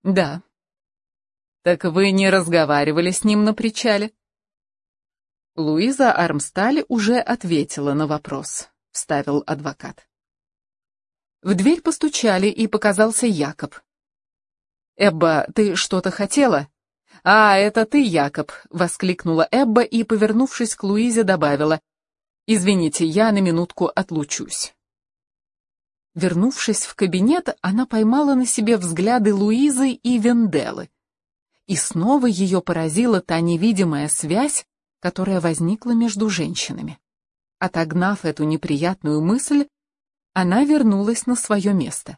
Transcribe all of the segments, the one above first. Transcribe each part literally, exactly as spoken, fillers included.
Да. Так вы не разговаривали с ним на причале? Луиза Армсталь уже ответила на вопрос, вставил адвокат. В дверь постучали, и показался Якоб. «Эбба, ты что-то хотела?» «А, это ты, Якоб!» — воскликнула Эбба и, повернувшись к Луизе, добавила. «Извините, я на минутку отлучусь». Вернувшись в кабинет, она поймала на себе взгляды Луизы и Венделы. И снова ее поразила та невидимая связь, которая возникла между женщинами. Отогнав эту неприятную мысль, она вернулась на свое место.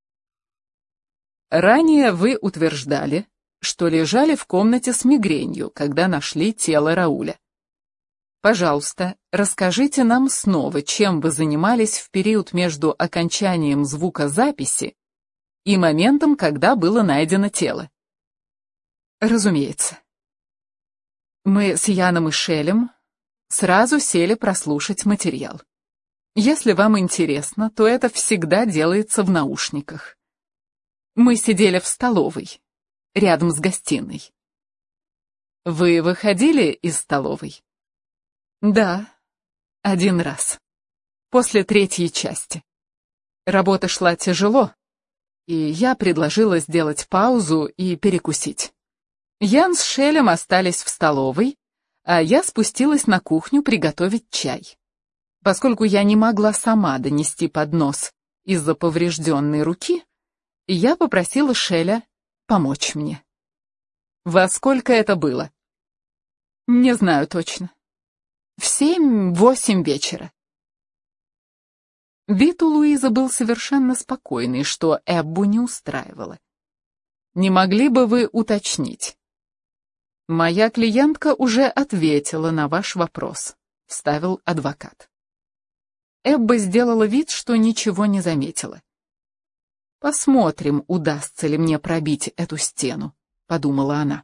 «Ранее вы утверждали, что лежали в комнате с мигренью, когда нашли тело Рауля. Пожалуйста, расскажите нам снова, чем вы занимались в период между окончанием звукозаписи и моментом, когда было найдено тело». Разумеется. Мы с Яном и Шелем сразу сели прослушать материал. Если вам интересно, то это всегда делается в наушниках. Мы сидели в столовой, рядом с гостиной. Вы выходили из столовой? Да, один раз. После третьей части. Работа шла тяжело, и я предложила сделать паузу и перекусить. Ян с Шелем остались в столовой, а я спустилась на кухню приготовить чай. Поскольку я не могла сама донести поднос из-за поврежденной руки, я попросила Шеля помочь мне. Во сколько это было? Не знаю точно. В семь-восемь вечера. Вид у Луизы был совершенно спокойный, что Эббу не устраивало. Не могли бы вы уточнить? Моя клиентка уже ответила на ваш вопрос, вставил адвокат. Эбба сделала вид, что ничего не заметила. «Посмотрим, удастся ли мне пробить эту стену», — подумала она.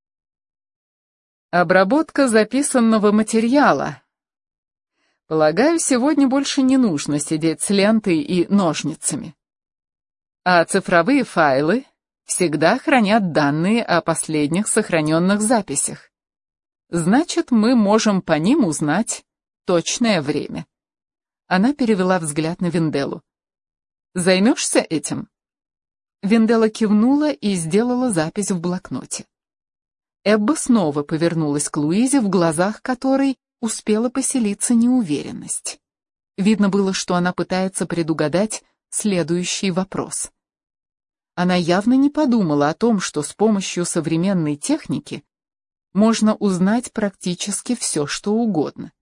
Обработка записанного материала. Полагаю, сегодня больше не нужно сидеть с лентой и ножницами. А цифровые файлы всегда хранят данные о последних сохраненных записях. Значит, мы можем по ним узнать точное время. Она перевела взгляд на Венделу. «Займешься этим?» Вендела кивнула и сделала запись в блокноте. Эбба снова повернулась к Луизе, в глазах которой успела поселиться неуверенность. Видно было, что она пытается предугадать следующий вопрос. Она явно не подумала о том, что с помощью современной техники можно узнать практически все, что угодно.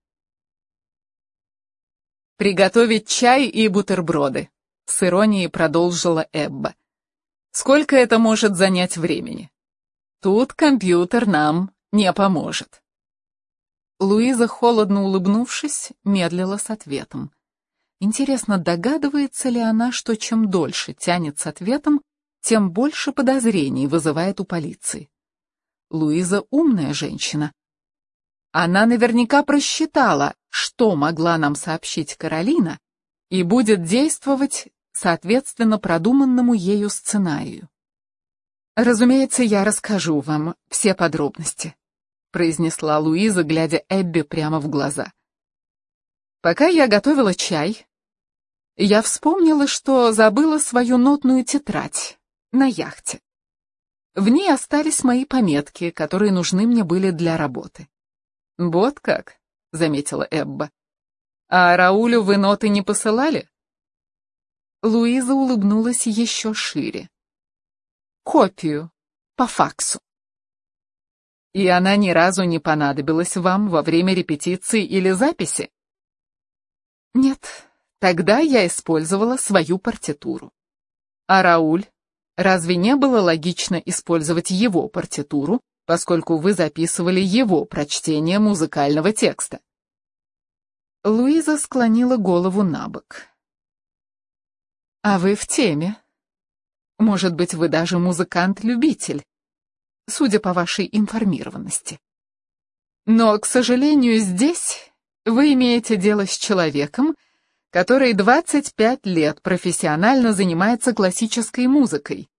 «Приготовить чай и бутерброды», — с иронией продолжила Эбба. «Сколько это может занять времени? Тут компьютер нам не поможет». Луиза, холодно улыбнувшись, медлила с ответом. Интересно, догадывается ли она, что чем дольше тянет с ответом, тем больше подозрений вызывает у полиции. Луиза умная женщина. Она наверняка просчитала, что могла нам сообщить Каролина, и будет действовать соответственно продуманному ею сценарию. «Разумеется, я расскажу вам все подробности», — произнесла Луиза, глядя Эбби прямо в глаза. «Пока я готовила чай, я вспомнила, что забыла свою нотную тетрадь на яхте. В ней остались мои пометки, которые нужны мне были для работы». «Вот как», — заметила Эбба. «А Раулю вы ноты не посылали?» Луиза улыбнулась еще шире. «Копию, по факсу». «И она ни разу не понадобилась вам во время репетиции или записи?» «Нет, тогда я использовала свою партитуру». «А Рауль? Разве не было логично использовать его партитуру, поскольку вы записывали его прочтение музыкального текста?» Луиза склонила голову набок. «А вы в теме. Может быть, вы даже музыкант-любитель, судя по вашей информированности. Но, к сожалению, здесь вы имеете дело с человеком, который двадцать пять лет профессионально занимается классической музыкой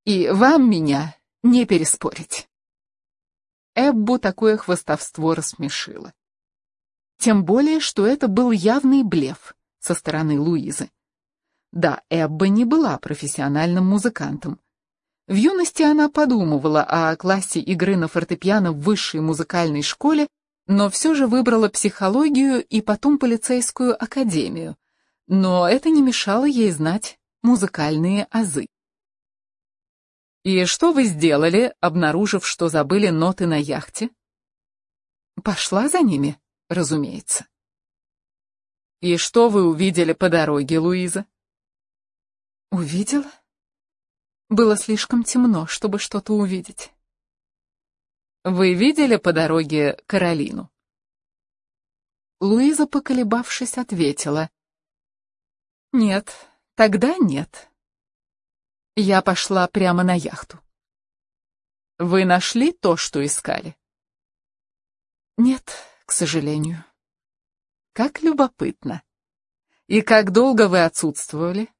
И вам меня не переспорить. Эббу такое хвастовство рассмешило. Тем более, что это был явный блеф со стороны Луизы. Да, Эбба не была профессиональным музыкантом. В юности она подумывала о классе игры на фортепиано в высшей музыкальной школе, но все же выбрала психологию и потом полицейскую академию. Но это не мешало ей знать музыкальные азы. «И что вы сделали, обнаружив, что забыли ноты на яхте?» «Пошла за ними, разумеется». «И что вы увидели по дороге, Луиза?» «Увидела? Было слишком темно, чтобы что-то увидеть». «Вы видели по дороге Каролину?» Луиза, поколебавшись, ответила: «Нет, тогда нет. Я пошла прямо на яхту». «Вы нашли то, что искали?» «Нет, к сожалению». «Как любопытно. И как долго вы отсутствовали?»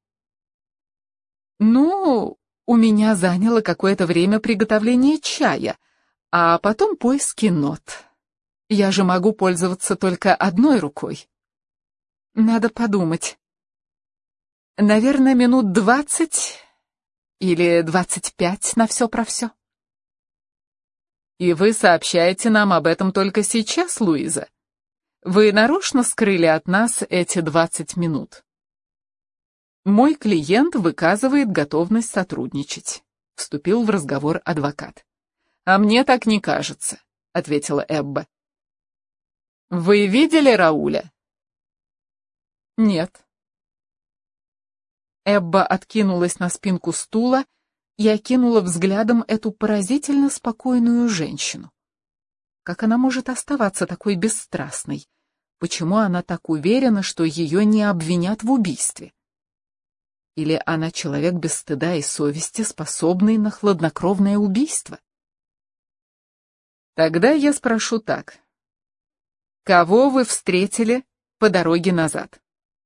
«Ну, у меня заняло какое-то время приготовление чая, а потом поиски нот. Я же могу пользоваться только одной рукой. Надо подумать. Наверное, минут двадцать или двадцать пять на все про все». «И вы сообщаете нам об этом только сейчас, Луиза? Вы нарочно скрыли от нас эти двадцать минут?» «Мой клиент выказывает готовность сотрудничать», — вступил в разговор адвокат. «А мне так не кажется», — ответила Эбба. «Вы видели Рауля?» «Нет». Эбба откинулась на спинку стула и окинула взглядом эту поразительно спокойную женщину. Как она может оставаться такой бесстрастной? Почему она так уверена, что ее не обвинят в убийстве? Или она человек без стыда и совести, способный на хладнокровное убийство? Тогда я спрошу так. Кого вы встретили по дороге назад?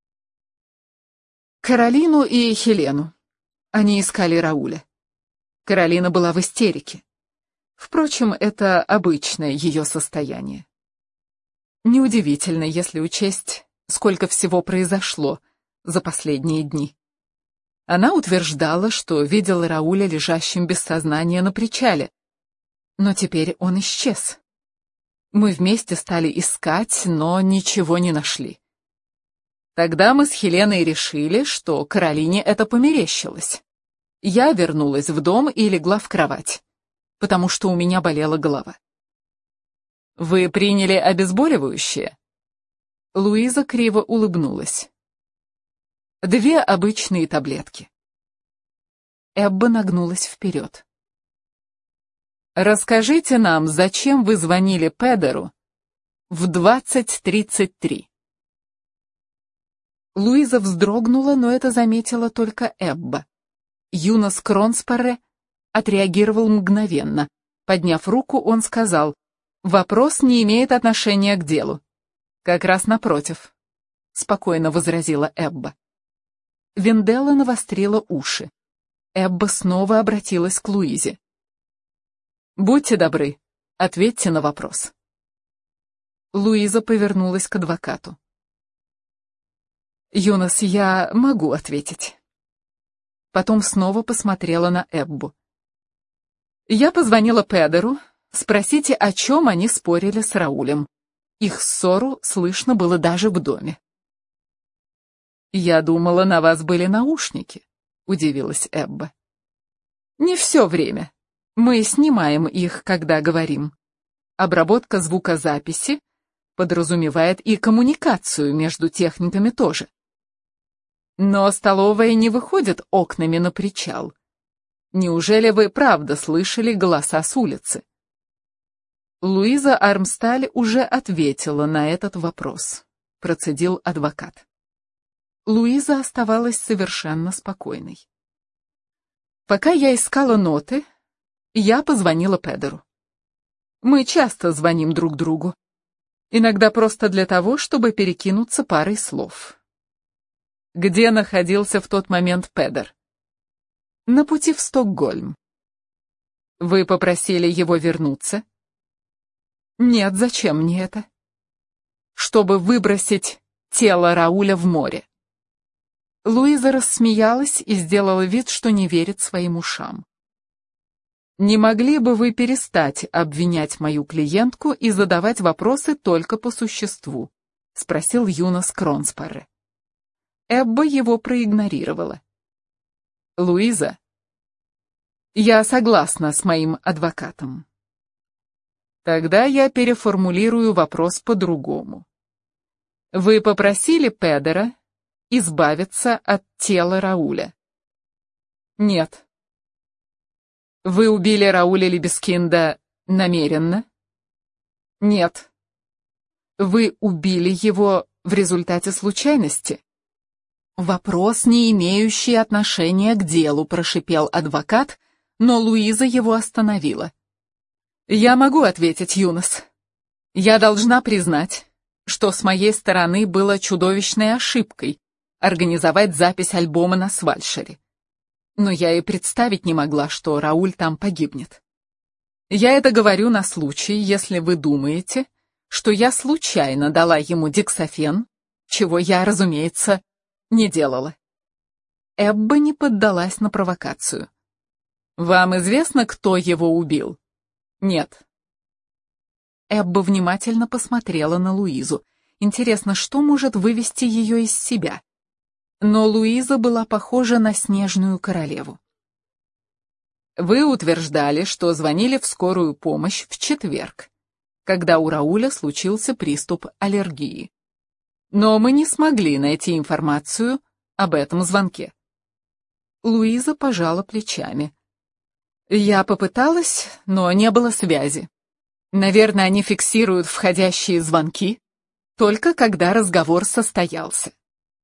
Каролину и Хелену. Они искали Рауля. Каролина была в истерике. Впрочем, это обычное ее состояние. Неудивительно, если учесть, сколько всего произошло за последние дни. Она утверждала, что видела Рауля лежащим без сознания на причале, но теперь он исчез. Мы вместе стали искать, но ничего не нашли. Тогда мы с Хеленой решили, что Каролине это померещилось. Я вернулась в дом и легла в кровать, потому что у меня болела голова. «Вы приняли обезболивающее?» Луиза криво улыбнулась. «Две обычные таблетки». Эбба нагнулась вперед. «Расскажите нам, зачем вы звонили Педеру в двадцать тридцать три?» Луиза вздрогнула, но это заметила только Эбба. Юнос Кронспарре отреагировал мгновенно. Подняв руку, он сказал: «Вопрос не имеет отношения к делу». «Как раз напротив», — спокойно возразила Эбба. Венделла навострила уши. Эбба снова обратилась к Луизе. «Будьте добры, ответьте на вопрос». Луиза повернулась к адвокату. «Юнос, я могу ответить». Потом снова посмотрела на Эббу. «Я позвонила Педеру, спросите, о чем они спорили с Раулем. Их ссору слышно было даже в доме». «Я думала, на вас были наушники», — удивилась Эбба. «Не все время. Мы снимаем их, когда говорим. Обработка звукозаписи подразумевает и коммуникацию между техниками тоже. Но столовая не выходит окнами на причал. Неужели вы правда слышали голоса с улицы?» Луиза Армсталь уже ответила на этот вопрос, процедил адвокат. Луиза оставалась совершенно спокойной. «Пока я искала ноты, я позвонила Педеру. Мы часто звоним друг другу, иногда просто для того, чтобы перекинуться парой слов». «Где находился в тот момент Педер?» На пути в Стокгольм. Вы попросили его вернуться? Нет, зачем мне это? Чтобы выбросить тело Рауля в море. Луиза рассмеялась и сделала вид, что не верит своим ушам. Не могли бы вы перестать обвинять мою клиентку и задавать вопросы только по существу? Спросил Юнас Кронспарре. Эбба его проигнорировала. Луиза, я согласна с моим адвокатом. Тогда я переформулирую вопрос по-другому. Вы попросили Педера избавиться от тела Рауля? Нет. Вы убили Рауля Либескинда намеренно? Нет. Вы убили его в результате случайности? Вопрос, не имеющий отношения к делу, прошипел адвокат, но Луиза его остановила. Я могу ответить, Юнас. Я должна признать, что с моей стороны было чудовищной ошибкой организовать запись альбома на Свальшере. Но я и представить не могла, что Рауль там погибнет. Я это говорю на случай, если вы думаете, что я случайно дала ему дексафен, чего я, разумеется, не делала. Эбба не поддалась на провокацию. Вам известно, кто его убил? Нет. Эбба внимательно посмотрела на Луизу. Интересно, что может вывести ее из себя? Но Луиза была похожа на снежную королеву. Вы утверждали, что звонили в скорую помощь в четверг, когда у Рауля случился приступ аллергии. Но мы не смогли найти информацию об этом звонке. Луиза пожала плечами. Я попыталась, но не было связи. Наверное, они фиксируют входящие звонки, только когда разговор состоялся.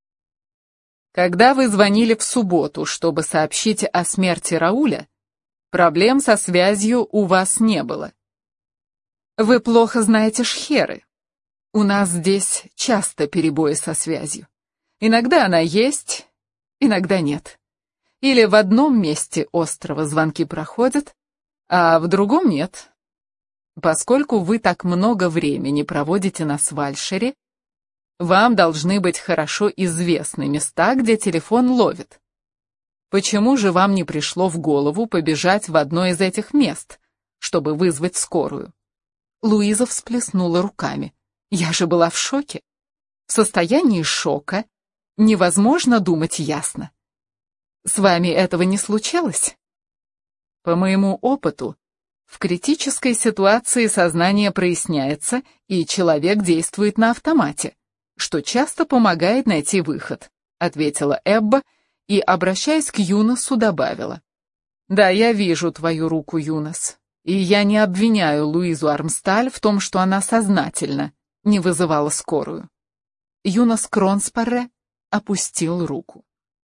Когда вы звонили в субботу, чтобы сообщить о смерти Рауля, проблем со связью у вас не было. Вы плохо знаете шхеры. У нас здесь часто перебои со связью. Иногда она есть, иногда нет. Или в одном месте острова звонки проходят, а в другом нет. Поскольку вы так много времени проводите на Свальшере, вам должны быть хорошо известны места, где телефон ловит. Почему же вам не пришло в голову побежать в одно из этих мест, чтобы вызвать скорую? Луиза всплеснула руками. Я же была в шоке. В состоянии шока невозможно думать ясно. С вами этого не случалось? По моему опыту, в критической ситуации сознание проясняется, и человек действует на автомате, что часто помогает найти выход, ответила Эбба и, обращаясь к Юнасу, добавила. Да, я вижу твою руку, Юнас, и я не обвиняю Луизу Армсталь в том, что она сознательно не вызывала скорую. Юнас Кронспарре опустил руку.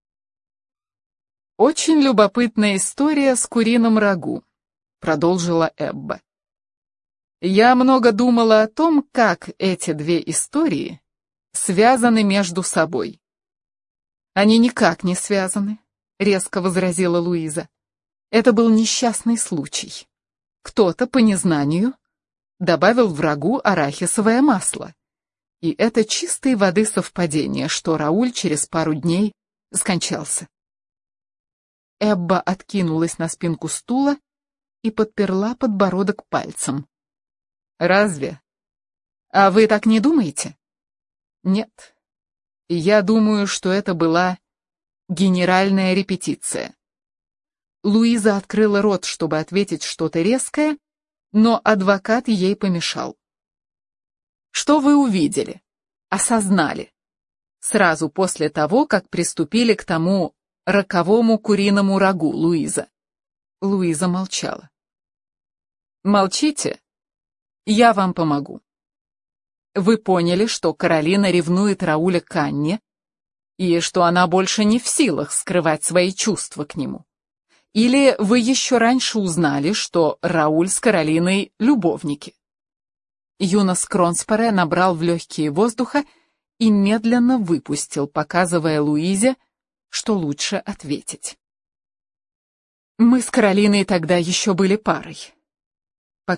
«Очень любопытная история с куриным рагу», — продолжила Эбба. «Я много думала о том, как эти две истории связаны между собой». «Они никак не связаны», — резко возразила Луиза. «Это был несчастный случай. Кто-то по незнанию добавил в рагу арахисовое масло. И это чистой воды совпадение, что Рауль через пару дней скончался». Эбба откинулась на спинку стула и подперла подбородок пальцем. «Разве? А вы так не думаете?» «Нет. Я думаю, что это была генеральная репетиция». Луиза открыла рот, чтобы ответить что-то резкое, но адвокат ей помешал. «Что вы увидели, осознали, сразу после того, как приступили к тому роковому куриному рагу, Луиза?» Луиза молчала. «Молчите? Я вам помогу. Вы поняли, что Каролина ревнует Рауля к Анне, и что она больше не в силах скрывать свои чувства к нему. Или вы еще раньше узнали, что Рауль с Каролиной любовники?» Юнас Кронспарре набрал в легкие воздуха и медленно выпустил, показывая Луизе, что лучше ответить. Мы с Каролиной тогда еще были парой.